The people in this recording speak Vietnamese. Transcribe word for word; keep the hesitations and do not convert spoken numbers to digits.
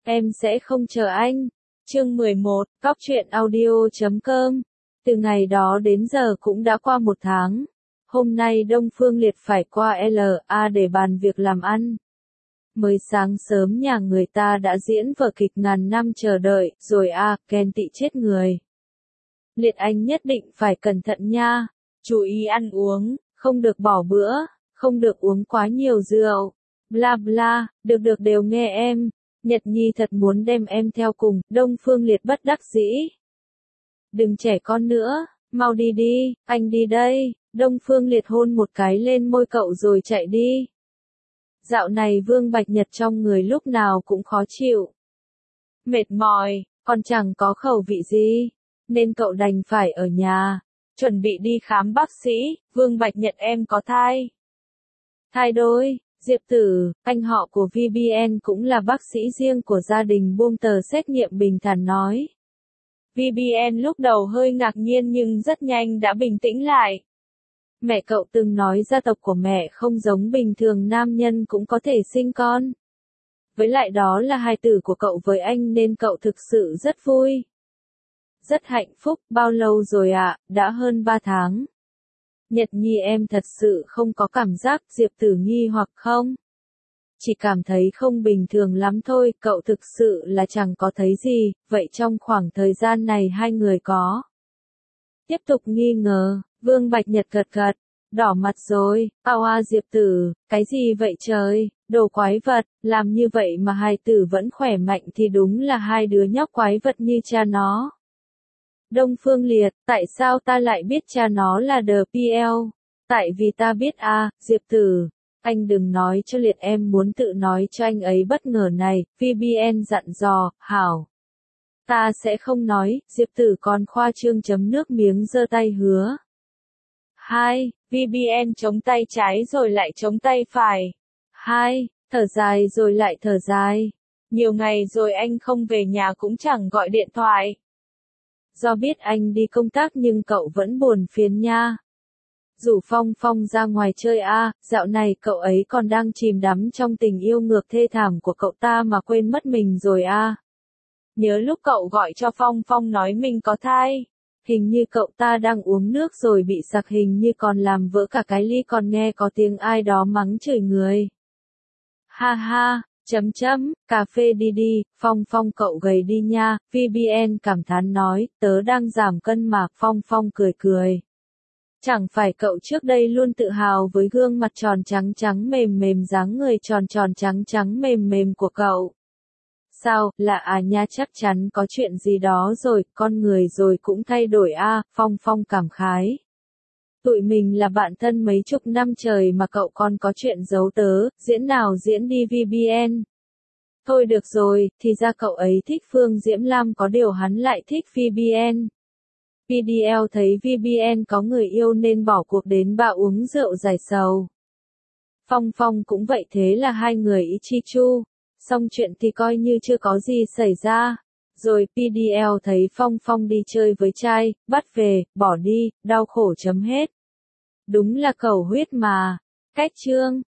Em sẽ không chờ anh. Chương mười một, Cóc truyện audio chấm com. Từ ngày đó đến giờ cũng đã qua một tháng. Hôm nay Đông Phương Liệt phải qua lờ a để bàn việc làm ăn. Mới sáng sớm nhà người ta đã diễn vở kịch ngàn năm chờ đợi, rồi a, ghen tị chết người. Liệt anh nhất định phải cẩn thận nha. Chú ý ăn uống, không được bỏ bữa, không được uống quá nhiều rượu. Bla bla, được được đều nghe em. Nhật Nhi thật muốn đem em theo cùng, Đông Phương Liệt bất đắc dĩ. Đừng trẻ con nữa, mau đi đi, anh đi đây. Đông Phương Liệt hôn một cái lên môi cậu rồi chạy đi. Dạo này Vương Bạch Nhật trong người lúc nào cũng khó chịu. Mệt mỏi, còn chẳng có khẩu vị gì, nên cậu đành phải ở nhà, chuẩn bị đi khám bác sĩ. Vương Bạch Nhật em có thai. Thai đôi. Diệp Tử, anh họ của vê bê en cũng là bác sĩ riêng của gia đình buông tờ xét nghiệm bình thản nói. vê bê en lúc đầu hơi ngạc nhiên nhưng rất nhanh đã bình tĩnh lại. Mẹ cậu từng nói gia tộc của mẹ không giống bình thường, nam nhân cũng có thể sinh con. Với lại đó là hài tử của cậu với anh nên cậu thực sự rất vui. Rất hạnh phúc. Bao lâu rồi ạ? À? Đã hơn ba tháng. Nhật Nhi em thật sự không có cảm giác. Diệp Tử nghi hoặc không? Chỉ cảm thấy không bình thường lắm thôi, cậu thực sự là chẳng có thấy gì. Vậy trong khoảng thời gian này hai người có tiếp tục nghi ngờ? Vương Bạch Nhật gật gật, đỏ mặt rồi. Ao a Diệp Tử, cái gì vậy trời, đồ quái vật, làm như vậy mà hai tử vẫn khỏe mạnh thì đúng là hai đứa nhóc quái vật như cha nó. Đông Phương Liệt, tại sao ta lại biết cha nó là đê pê lờ? Tại vì ta biết a, à, Diệp Tử. Anh đừng nói cho Liệt, em muốn tự nói cho anh ấy bất ngờ này. vê bê en dặn dò. Hảo. Ta sẽ không nói. Diệp Tử còn khoa trương chấm nước miếng giơ tay hứa. Hai, vê bê en chống tay trái rồi lại chống tay phải. Hai, thở dài rồi lại thở dài. Nhiều ngày rồi anh không về nhà cũng chẳng gọi điện thoại. Do biết anh đi công tác nhưng cậu vẫn buồn phiền nha. Rủ Phong Phong ra ngoài chơi a, à, dạo này cậu ấy còn đang chìm đắm trong tình yêu ngược thê thảm của cậu ta mà quên mất mình rồi a. À. Nhớ lúc cậu gọi cho Phong Phong nói mình có thai. Hình như cậu ta đang uống nước rồi bị sặc, hình như còn làm vỡ cả cái ly, còn nghe có tiếng ai đó mắng chửi người. Ha ha, chấm chấm, cà phê đi đi, Phong Phong cậu gầy đi nha. vê bê en cảm thán nói, tớ đang giảm cân mà. Phong Phong cười cười. Chẳng phải cậu trước đây luôn tự hào với gương mặt tròn trắng trắng mềm mềm, dáng người tròn tròn trắng trắng mềm mềm của cậu. Sao, lạ à nha, chắc chắn có chuyện gì đó rồi, con người rồi cũng thay đổi a. À, Phong Phong cảm khái. Tụi mình là bạn thân mấy chục năm trời mà cậu còn có chuyện giấu tớ, diễn nào diễn đi vê bê en. Thôi được rồi, thì ra cậu ấy thích Phương Diễm Lam, có điều hắn lại thích vê bê en. pê đê lờ thấy vê bê en có người yêu nên bỏ cuộc đến bạ uống rượu giải sầu. Phong Phong cũng vậy, thế là hai người ý chi chu. Xong chuyện thì coi như chưa có gì xảy ra. Rồi pê đê lờ thấy Phong Phong đi chơi với trai, bắt về, bỏ đi, đau khổ chấm hết. Đúng là cầu huyết mà. Cách chương.